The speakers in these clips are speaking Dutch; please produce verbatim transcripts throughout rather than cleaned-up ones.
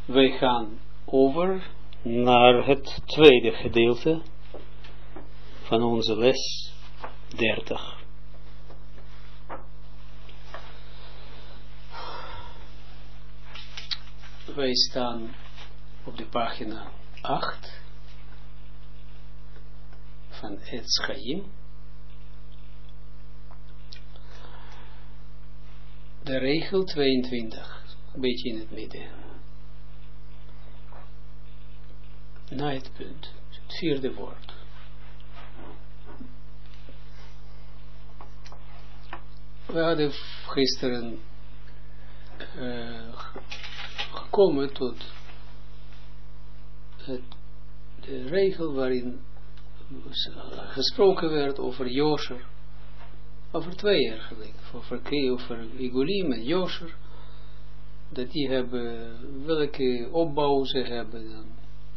Wij gaan over naar het tweede gedeelte van onze les dertig. Wij staan op de pagina acht van Etz Chaim. De regel tweeëntwintig, een beetje in het midden. Na het punt, het vierde woord. We hadden gisteren uh, gekomen tot het, de regel waarin gesproken werd over Josher, over twee eigenlijk, over, over Igulim en Josher, dat die hebben, welke opbouw ze hebben dan.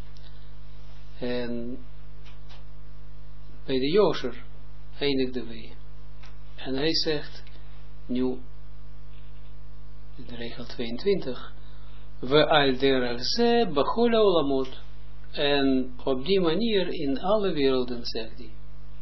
En bij de Josher eindigden we. En hij zegt, nu, de regel tweeëntwintig, we al derach ze bechol olamot. En op die manier in alle werelden, zegt hij.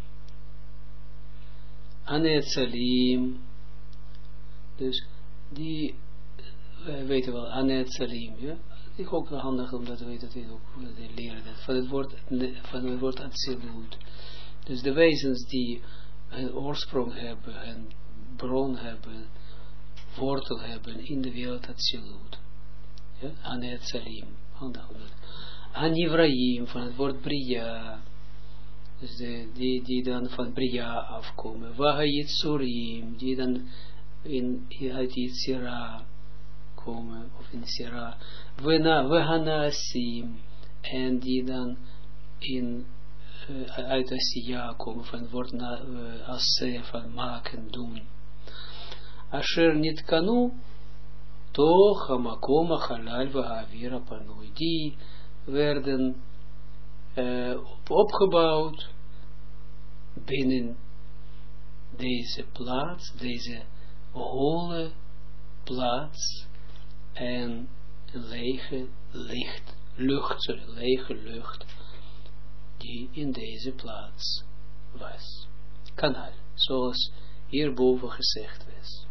Anetzalim. Dus die, wij weten wel, Anetzalim, ja. Het is ook wel handig om dat te weten, dat we ook leren dat. Van het woord, van het woord Atzilut. Dus de wezens die een oorsprong hebben, een bron hebben, wortel hebben in de wereld Atzilut. Ja, Anetzalim. Handig om dat. Anivraim, van het woord Bria. Dus de, die, die dan van Bria afkomen. Wahayitsurim, die dan in, uit Yitzira komen, of in Sira. Wehanasim, en die dan in, uh, uit Asiya komen, van het woord uh, Asse, van maken, doen. Asher niet kanu, toch hamakoma halal wahavira panui. Die werden uh, opgebouwd binnen deze plaats, deze holle plaats en lege licht, lucht, sorry, lege lucht die in deze plaats was. Kanaal, zoals hierboven gezegd was.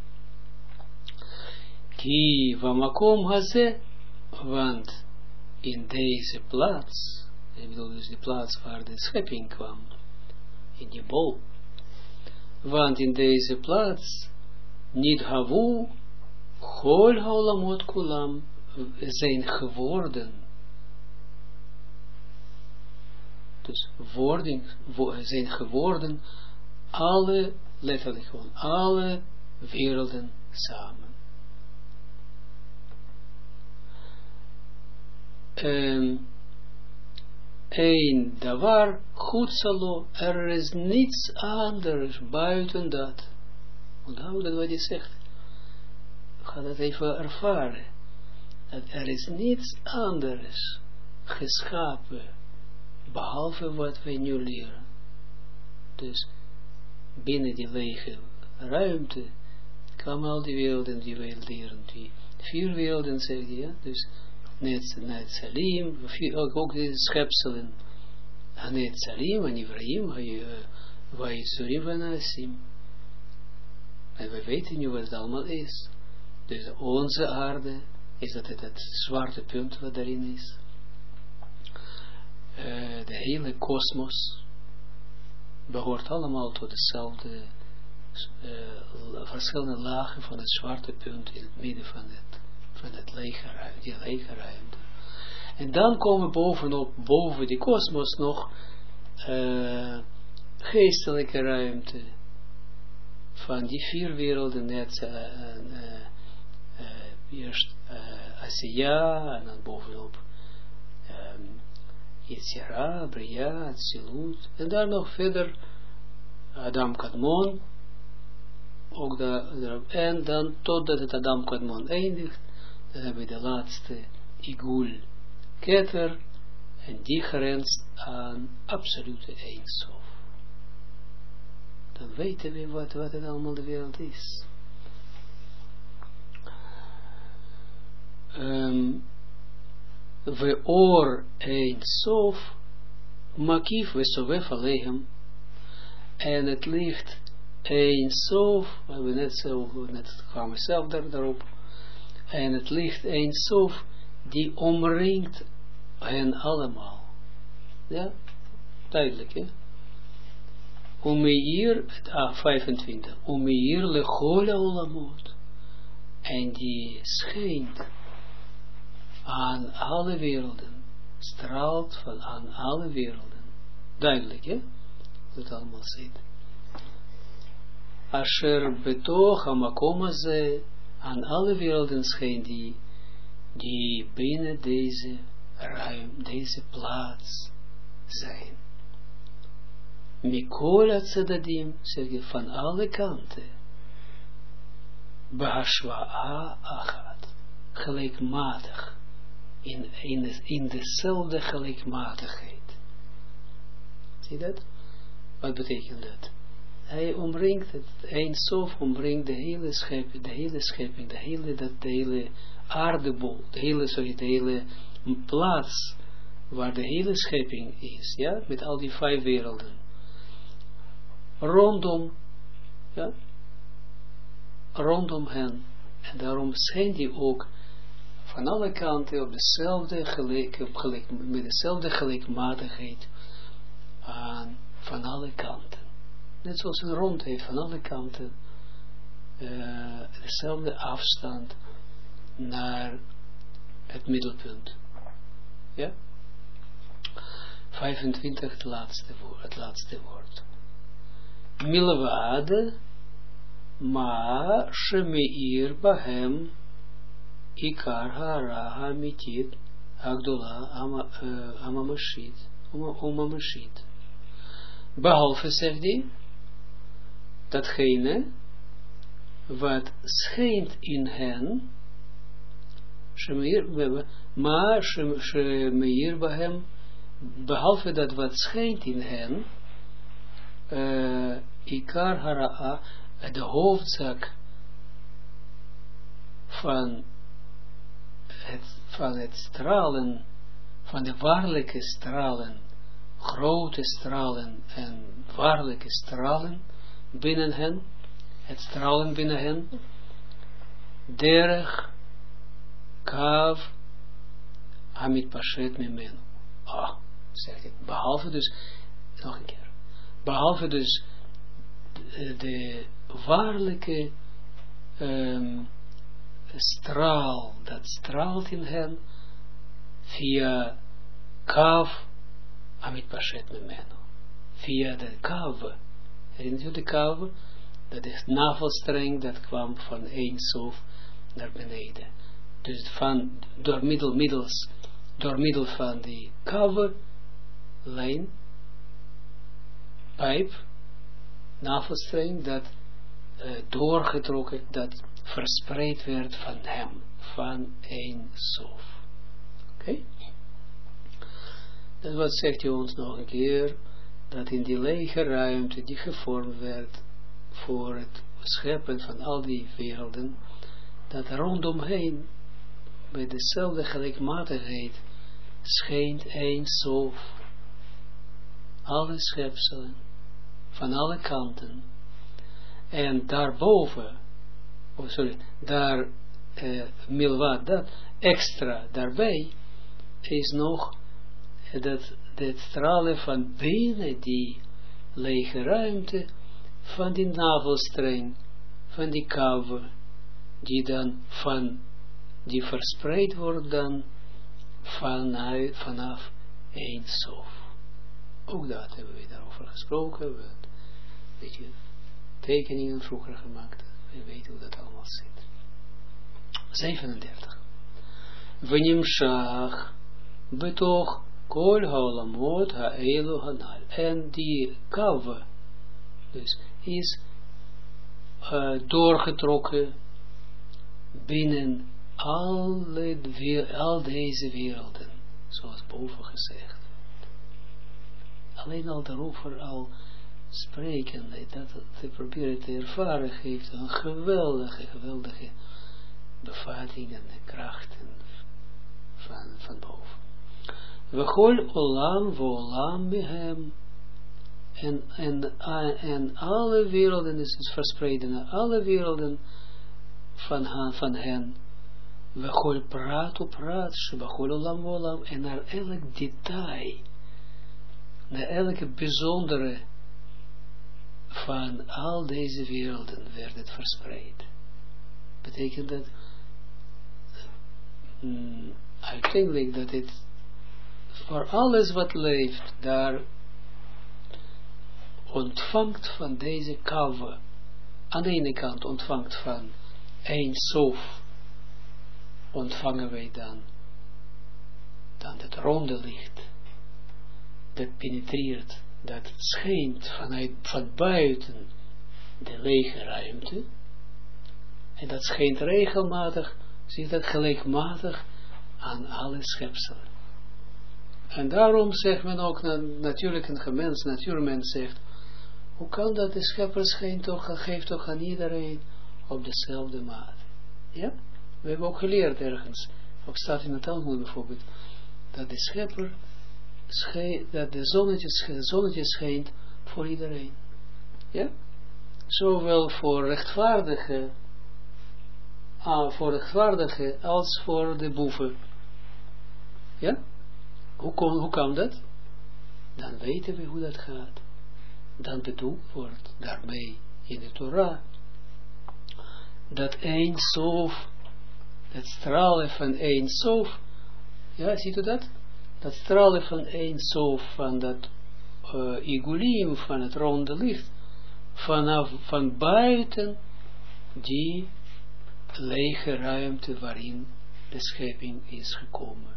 Ki vamakom haze, want in deze plaats, ik bedoel dus de plaats waar de schepping kwam, in die bol, want in deze plaats, niet havu, chol haolamot kulam, zijn geworden, dus worden, zijn geworden, alle, letterlijk gewoon, alle werelden samen. Um, een davar goed salo, er is niets anders buiten dat. Onthoud dat wat hij zegt. Ga dat even ervaren. Dat er is niets anders geschapen, behalve wat wij nu leren. Dus binnen die lege ruimte kwamen al die werelden die wij leren. Die vier werelden zeg je, ja? Dus net, net Salim, ook, ook de schepselen. Net Salim, Anivraim, Vayitsurim, Vanasim. En we weten nu wat het allemaal is. Dus onze aarde, is dat het, het zwarte punt wat daarin is. Uh, de hele kosmos behoort allemaal tot dezelfde uh, verschillende lagen van het zwarte punt in het midden van het van het lege ruimte, die lege ruimte. En dan komen bovenop, boven die kosmos nog uh, geestelijke ruimte van die vier werelden, net uh, uh, uh, eerst uh, Asiya, en dan bovenop um, Yetzira, Bria, Atzilut, en daar nog verder Adam Kadmon, ook daar, en dan totdat het Adam Kadmon eindigt, dan hebben we de laatste Igul Keter, en die grenst aan absolute Eindsof. Dan weten we wat, wat het allemaal de wereld is. Um, we or een sof, makif we sovef alehem, en het ligt een sof, we hebben net zo, net kwamen zelf daar, daarop, en het ligt een sof, die omringt hen allemaal. Ja, duidelijk, hè? Umeir, ah, vijfentwintig, Umeir lechole olamot, en die schijnt aan alle werelden, straalt van aan alle werelden. Duidelijk, hè? Dat het allemaal zit. Asher betoch hamakom haze, aan alle werelden schijnt die, die binnen deze ruim, deze plaats zijn. Mikol tzadadim, zeg je, van alle kanten. Bahashwa'a achat, gelijkmatig, in, in, in dezelfde gelijkmatigheid. Zie je dat? Wat betekent dat? Hij omringt het, een sof omringt de hele schepping, de hele schepping, de hele, dat de hele aardebol, de hele, sorry, de hele plaats, waar de hele schepping is, ja, met al die vijf werelden. Rondom, ja, rondom hen. En daarom schijnt die ook van alle kanten op dezelfde gelijk, op gelijk, met dezelfde gelijkmatigheid aan, van alle kanten. Net zoals een rond heeft van alle kanten uh, dezelfde afstand naar het middelpunt. Ja? vijfentwintig, het laatste woord. Het laatste woord. Milwade ma shemeir bahem ikar hara hamitit agdola amamashit umamashit. Behalve, zegt hij, datgene wat schijnt in hen, shemeir, ma shemeir bahem, behalve dat wat schijnt in hen, uh, ikar hara'a, de hoofdzak van het, van het stralen, van de waarlijke stralen, grote stralen en waarlijke stralen binnen hen, het stralen binnen hen, derech kav amit pashet mimenu. Ah, zegt hij, behalve dus, nog een keer, behalve dus de, de waarlijke um, straal, dat straalt in hen, via kav amit pashet mimenu, via de kav, herinnert u de kav, dat is navelstreng, dat kwam van één sof naar beneden. Dus van, door middel, middels, door middel van die kav, lijn, pijp, navelstreng, dat uh, doorgetrokken, dat verspreid werd van hem, van één sof. Oké? Okay? Dus wat zegt hij ons nog een keer, dat in die lege ruimte die gevormd werd voor het scheppen van al die werelden, dat rondomheen bij dezelfde gelijkmatigheid schijnt één sof, alle schepselen, van alle kanten, en daarboven, oh sorry, daar, uh, milwaat, dat, extra daarbij, is nog dat het stralen van binnen die lege ruimte, van die navelstreng, van die kave, die dan van, die verspreid wordt dan vanuit, vanaf één sof. Ook dat hebben we daarover gesproken, we hebben een beetje tekeningen vroeger gemaakt, we weten hoe dat allemaal zit. zevenendertig. Venimshach betoch kol haolamot ha'elu hanal. En die kave, dus is uh, doorgetrokken binnen alle, al deze werelden, zoals boven gezegd. Alleen al daarover al spreken, dat te proberen te ervaren, geeft een geweldige, geweldige bevatting en kracht en van, van boven. V'chol olam v'olam mehem. En, en, en alle werelden is het verspreiden naar alle werelden van, han, van hen. V'chol praat op praat, shebachol olam v'olam. En naar elk detail, naar elke bijzondere van al deze werelden werd het verspreid. Betekent dat mm, uiteindelijk dat het voor alles wat leeft daar ontvangt van deze kave. Aan de ene kant ontvangt van Ein Sof, ontvangen wij dan dan het ronde licht dat penetreert, dat schijnt vanuit, van buiten de lege ruimte en dat schijnt regelmatig, zie je dat, gelijkmatig aan alle schepselen. En daarom zegt men ook, na, natuurlijk een gemens, natuurmens zegt, hoe kan dat de schepper schijnt toch, geeft toch aan iedereen op dezelfde mate. Ja? We hebben ook geleerd ergens, ook staat in het Talmud bijvoorbeeld, dat de schepper schijnt, dat de zonnetje, zonnetje schijnt voor iedereen. Ja? Zowel voor rechtvaardige, ah, voor rechtvaardige als voor de boeven. Ja? Hoe, kom, hoe kan dat? Dan weten we hoe dat gaat. Dan bedoeld wordt daarmee in de Torah dat Ein Sof, dat stralen van Ein Sof, ja, ziet u dat? Dat stralen van Ein Sof, van dat uh, igulim, van het ronde licht, vanaf, van buiten die lege ruimte waarin de schepping is gekomen.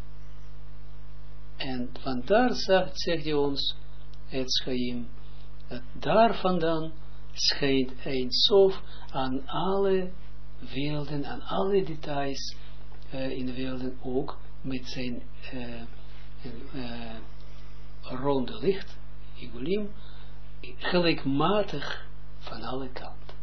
En vandaar zegt, zegt hij ons, het Schaim, dat daar vandaan schijnt Ein Sof aan alle werelden, aan alle details uh, in de werelden, ook met zijn uh, uh, ronde licht, igulim, gelijkmatig van alle kanten.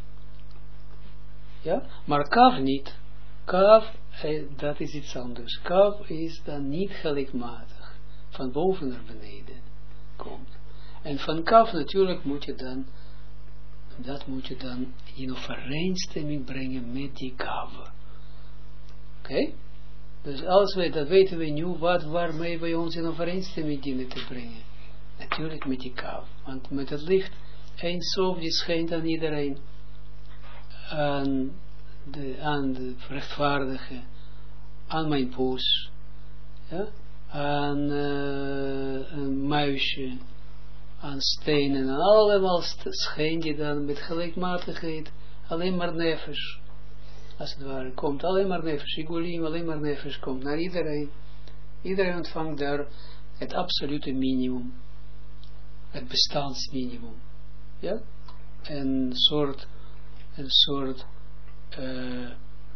Ja, maar Kav niet. Kav, eh, dat is iets anders. Kav is dan niet gelijkmatig, van boven naar beneden komt. En van Kav natuurlijk moet je dan, dat moet je dan in overeenstemming brengen met die Kav. Oké? Okay? Dus als wij, dat weten we nu, wat, waarmee wij ons in overeenstemming dienen te brengen. Natuurlijk met die Kav. Want met het licht, Ein Sof, die schijnt aan iedereen, aan de, aan de rechtvaardige, aan mijn poes, ja? aan uh, een muisje, aan stenen, en allemaal schijnt die dan met gelijkmatigheid, alleen maar nefesh, als het ware, komt alleen maar nefesh, igulim, alleen maar nefesh, komt naar iedereen, iedereen ontvangt daar het absolute minimum, het bestaansminimum, ja, een soort, een soort, uh,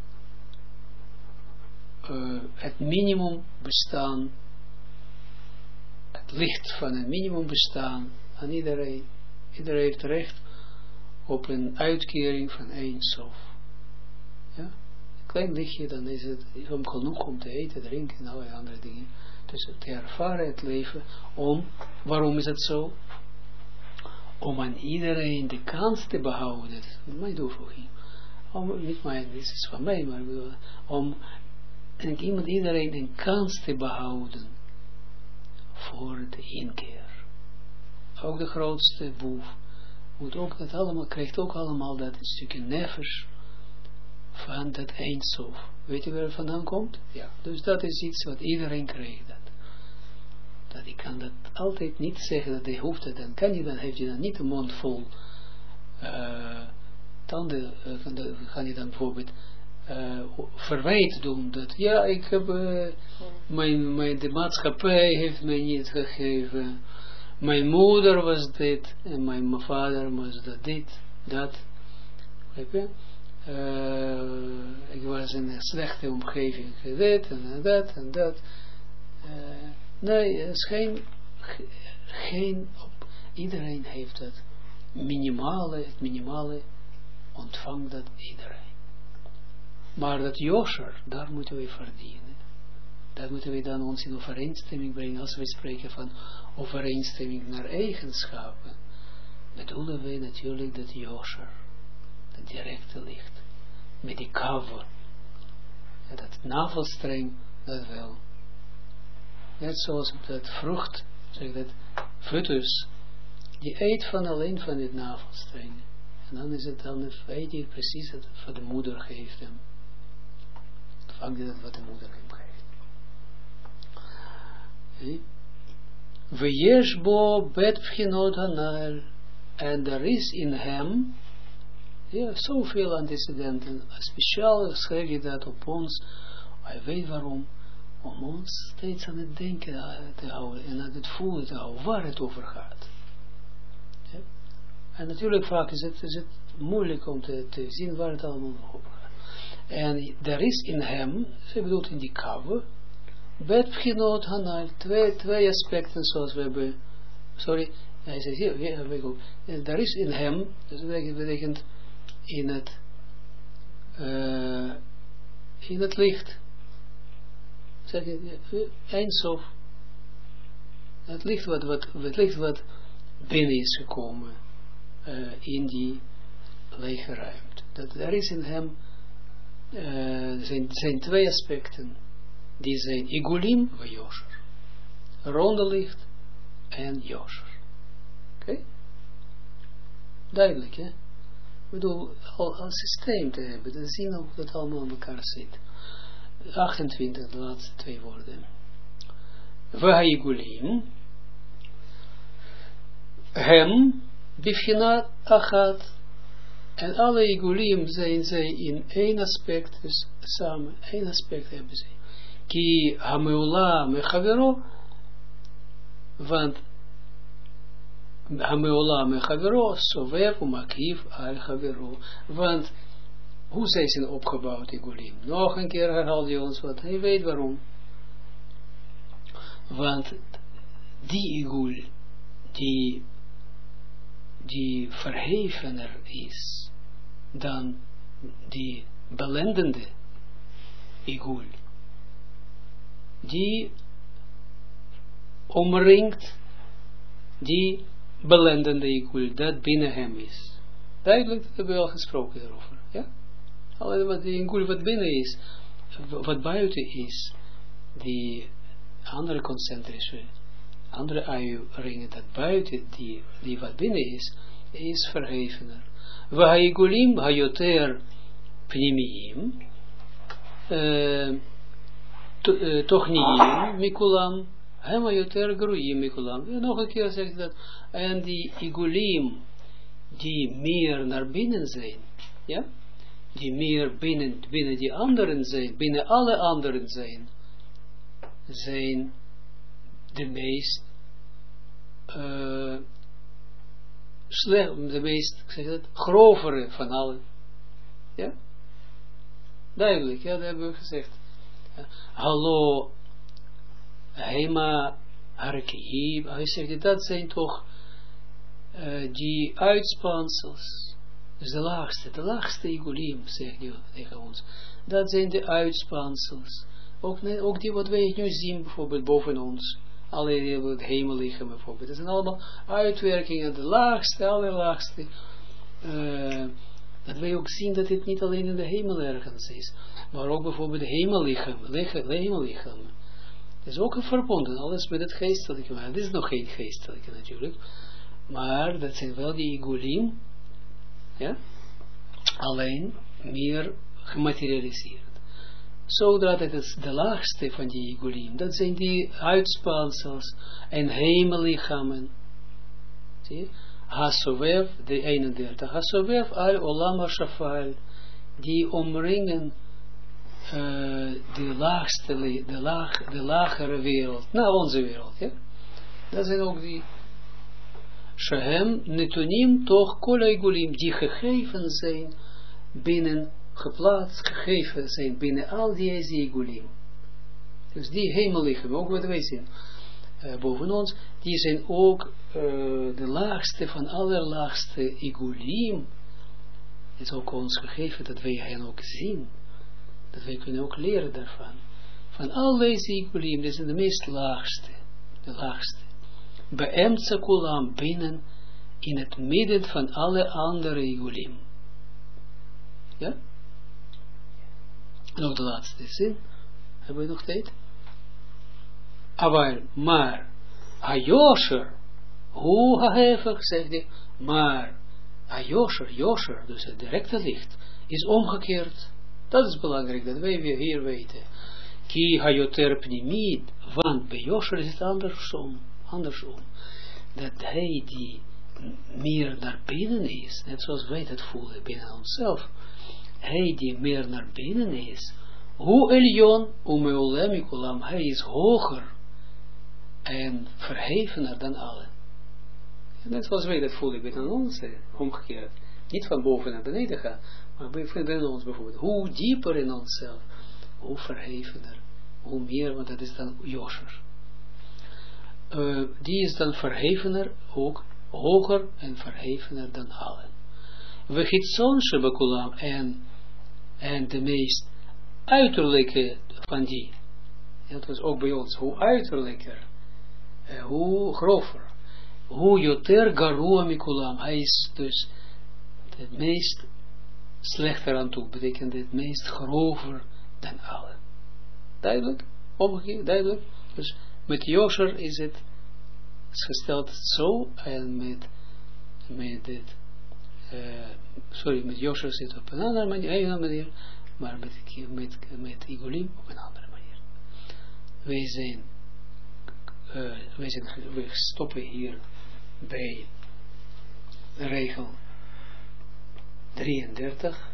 uh, het minimum bestaan, het licht van een minimum bestaan aan iedereen. Iedereen heeft recht op een uitkering van Ein Sof. Ja? Een klein lichtje, dan is het om genoeg om te eten, drinken en allerlei andere dingen. Dus te ervaren het leven om, waarom is het zo? Om aan iedereen de kans te behouden, mijn toevoeging, om, niet mijn, dit is van mij, maar om en iemand, iedereen een kans te behouden voor de inkeer. Ook de grootste boef moet ook dat allemaal, krijgt ook allemaal dat een stukje nefesh van dat Ein Sof. Weet je waar het vandaan komt? Ja. Dus dat is iets wat iedereen krijgt. Dat. Dat ik kan dat altijd niet zeggen, dat hij hoeft het, dan kan je dan, heeft je dan niet een mond vol uh, tanden, uh, dan kan je dan bijvoorbeeld uh, verwijt doen, dat ja, ik heb, uh, mijn, mijn, de maatschappij heeft mij niet gegeven, mijn moeder was dit, en mijn vader was dat dit, dat, weet je, uh, ik was in een slechte omgeving, dit en dat en dat, uh, nee, het is geen, geen op, iedereen heeft het minimale, het minimale ontvangt dat iedereen. Maar dat Yosher, daar moeten we verdienen. Dat moeten we dan ons in overeenstemming brengen, als we spreken van overeenstemming naar eigenschappen. Bedoelen we natuurlijk dat Yosher, dat directe licht, met die cover, ja, dat navelstreng, dat wel. Net zoals dat vrucht, zeg dat, foetus, die eet van alleen van dit navelstreng. En dan is het dan, weet je precies het wat de moeder geeft hem. Vangt hij dat wat de moeder hem geeft. Vejeshbo bet pchinot hanal. En er is in hem, ja, zoveel antecedenten, speciaal schrijf je dat op ons, hij weet waarom, om ons steeds aan het denken te houden en aan het voelen te houden, waar het over gaat. Ja? En natuurlijk vaak is het, is het moeilijk om te, te zien waar het allemaal over gaat. En er is in hem, ze bedoelt in die kave, bet pchinot hanal, twee, twee aspecten zoals we hebben, sorry, hij zegt hier, hier heb ik ook, er is in hem, dat betekent in het, uh, in het licht, zeg je, eindsof, het licht wat, wat, het licht wat binnen is gekomen, uh, in die lege ruimte. Dat er is in hem, uh, zijn, zijn twee aspecten, die zijn Igulim en Yosher, ronde licht en Yosher. Oké? Okay? Duidelijk, hè? Ik bedoel, al een systeem te hebben, te zien hoe dat allemaal aan elkaar zit. achtentwintig, de laatste twee woorden. Vahigulim, hem, bifhinat achat, en alle igulim zijn zij in één aspect, dus samen, één aspect hebben zij. Ki hameula mechavero, want Hameola me Chavero, Sovev, Umakiv, al Chavero. Want, hoe zij zijn opgebouwd, Igulim? Nog een keer herhaalt hij ons wat, hij weet waarom. Want, die Igul, die, die verhevener is, dan die belendende Igul, die omringt die belendende Igul, dat binnen hem is. Duidelijk, dat hebben we al gesproken daarover. Ja? Alleen wat die Igul wat binnen is, wat buiten is, die andere concentrische, andere aju-ringen, dat buiten, die, die wat binnen is, is verhevener. Wa Igulim hayoter pnimiyim, tochniim, mikulam, Hema yoter gruim mikulam. En nog een keer zegt dat. En die igulim, die meer naar binnen zijn, ja, die meer binnen, binnen die anderen zijn, binnen alle anderen zijn, zijn de meest uh, slecht, de meest, ik zeg dat, grovere van allen. Ja? Duidelijk, ja, dat hebben we gezegd. Ja. Hallo, Hema Harkeib, hij zegt, dat zijn toch uh, die uitspansels, dus de laagste, de laagste igulim, zegt hij tegen ons, dat zijn de uitspansels, ook, ook die wat wij nu zien, bijvoorbeeld boven ons, alle het hemellichaam bijvoorbeeld, dat zijn allemaal uitwerkingen, de laagste, allerlaagste, uh, dat wij ook zien dat het niet alleen in de hemel ergens is, maar ook bijvoorbeeld de hemellichaam, de hemellichaam. Het is ook verbonden, alles met het geestelijke, maar het is nog geen geestelijke natuurlijk, maar dat zijn wel die igulim, ja, alleen meer gematerialiseerd. Zodat het is de laagste van die igulim, dat zijn die uitspansels en hemellichamen. Zie? Hasovev, de eenendertig, Hasovev al olam ha-shafal, die omringen Uh, de laagste, de, laag, de lagere wereld, naar onze wereld, ja. Dat zijn ook die Shehem, Netonim, toch, Kola Igulim, die gegeven zijn binnen, geplaatst, gegeven zijn binnen al die Igulim. Dus die hemellichamen, ook wat wij zien, uh, boven ons, die zijn ook uh, de laagste van allerlaagste Igulim. Het is ook ons gegeven dat wij hen ook zien. Dat wij kunnen ook leren daarvan. van al deze igulim, dit is de meest laagste, de laagste. Beemtsa kulam, binnen, in het midden van alle andere igulim. Ja? Nog de laatste zin. Hebben we nog tijd? Aber, maar, ha-yosher, hoe ha-hefig, zegt hij, maar, ha-yosher, yosher, dus het directe licht, is omgekeerd. Dat is belangrijk, dat wij hier weten. Ki ha-yoter pnimid, want bij yosher is het andersom, andersom. Dat hij die meer naar binnen is, net zoals wij dat voelen binnen onszelf, hij die meer naar binnen is, hoe Elion, umeolemikulam, hij is hoger en verhevener dan allen. Net zoals wij dat voelen binnen ons, omgekeerd. Niet van boven naar beneden gaan, maar binnen ons bijvoorbeeld. Hoe dieper in onszelf, hoe verhevener, hoe meer, want dat is dan Yosher. Uh, die is dan verhevener, ook hoger en verhevener dan allen. We gitzon shebekulam en, en de meest uiterlijke van die. Dat was ook bij ons, hoe uiterlijker, uh, hoe grover, hoe joter garua mikulam. Hij is dus het meest slechter aan toe, betekent het meest grover dan allen. Duidelijk? Omgekeerd, duidelijk? Dus met Yosher is het is gesteld zo, en met met dit uh, sorry, met Yosher zit op een andere manier, een andere manier, maar met, met, met Igulim op een andere manier. Wij zijn uh, wij zijn, we stoppen hier bij de regel drieëndertig.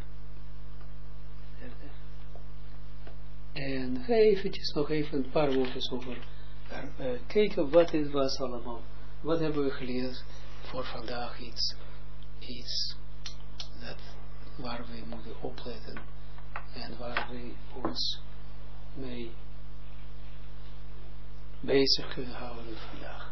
En eventjes nog even een paar woordjes over uh, kijken wat het was allemaal. Wat hebben we geleerd voor vandaag, iets, iets dat, waar we moeten opletten en waar we ons mee bezig kunnen houden vandaag.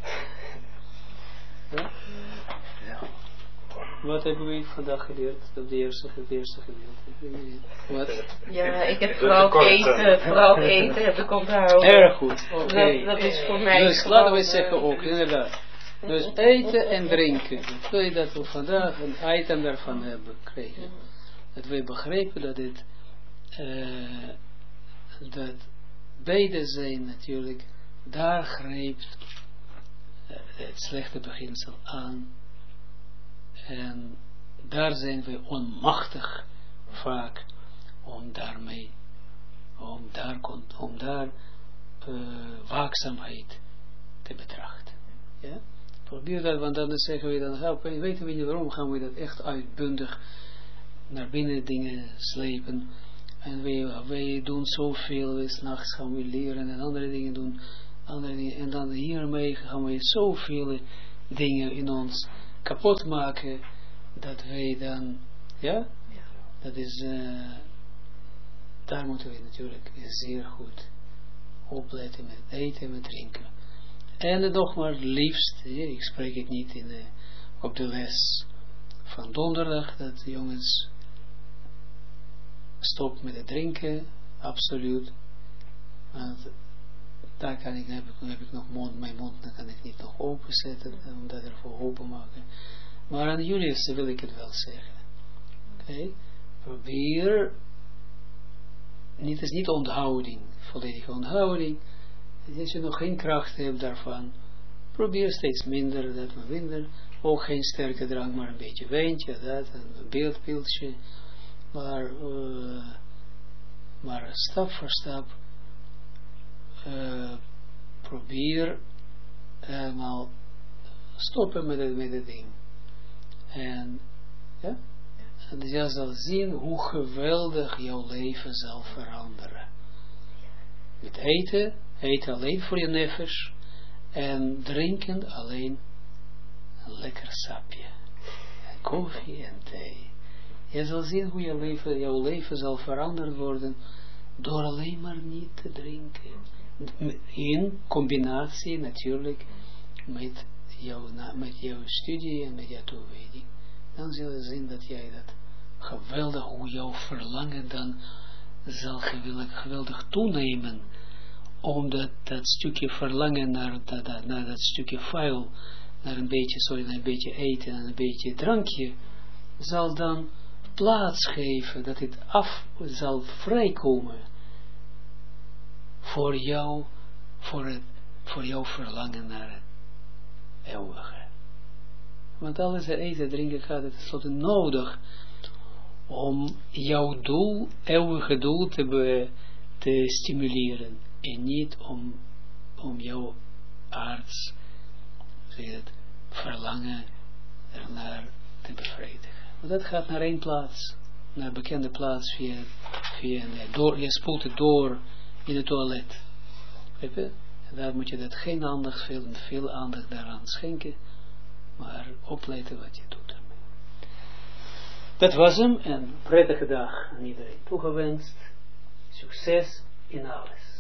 Ja? Ja. Wat hebben we vandaag geleerd? Op de eerste, het eerste gedeelte. Wat? Ja, ik heb vooral eten, vooral eten heb ik onthouden. Erg goed, oké. Okay. Dat, dat is voor mij. Dus laten we zeggen ook, inderdaad. Dus eten en drinken. Ik dat we vandaag een item daarvan hebben gekregen. Dat we begrepen dat het, uh, dat beide zijn natuurlijk, daar grijpt uh, het slechte beginsel aan. En daar zijn we onmachtig vaak om daarmee, om daar, om daar uh, waakzaamheid te betrachten. Ja? Probeer dat, want dan zeggen we dan, help, weten we niet waarom gaan we dat echt uitbundig naar binnen dingen slepen. En wij, wij doen zoveel, we s'nachts gaan we leren en andere dingen doen, andere dingen, en dan hiermee gaan we zoveel dingen in ons kapot maken, dat wij dan, ja, ja. dat is, uh, daar moeten we natuurlijk zeer goed opletten met eten en met drinken. En nog maar liefst, ja, ik spreek het niet in de, op de les van donderdag, dat de jongens stop met het drinken, absoluut, want daar kan ik, heb ik, heb ik nog mond, mijn mond, dan kan ik niet nog openzetten, om dat ervoor openmaken. Maar aan jullie wil ik het wel zeggen. Oké? Okay? Probeer, niet, het is niet onthouding, volledige onthouding. Als je nog geen kracht hebt daarvan, probeer steeds minder, dat maar minder. Ook geen sterke drank, maar een beetje wijntje, dat, een beeldpiltje. Maar, uh, maar stap voor stap, Uh, probeer helemaal stoppen met het, met het ding. En, ja, en je zal zien hoe geweldig jouw leven zal veranderen. Met eten, eten alleen voor je nefesh, en drinken alleen een lekker sapje. En koffie en thee. Je zal zien hoe je leven, jouw leven zal veranderd worden door alleen maar niet te drinken. In combinatie natuurlijk met jouw, met jouw studie en met jouw toewijding. Dan zul je zien dat jij dat geweldig, hoe jouw verlangen dan zal geweldig, geweldig toenemen, omdat dat stukje verlangen naar dat, naar dat stukje vuil, naar een beetje, sorry, naar een beetje eten en een beetje drankje, zal dan plaats geven, dat het af zal vrijkomen voor jou, voor, het, voor jouw verlangen naar het eeuwige. Want alles eten, drinken gaat het tenslotte nodig om jouw doel, eeuwige doel te, be, te stimuleren en niet om, om jouw aards, zeg je het, verlangen ernaar te bevredigen. Want dat gaat naar één plaats, naar een bekende plaats via, via nee, door, je spoelt het door in het toilet. En daar moet je dat geen aandacht, veel, veel aandacht daaraan schenken, maar opletten wat je doet ermee. Dat was hem, en prettige dag aan iedereen toegewenst. Succes in alles.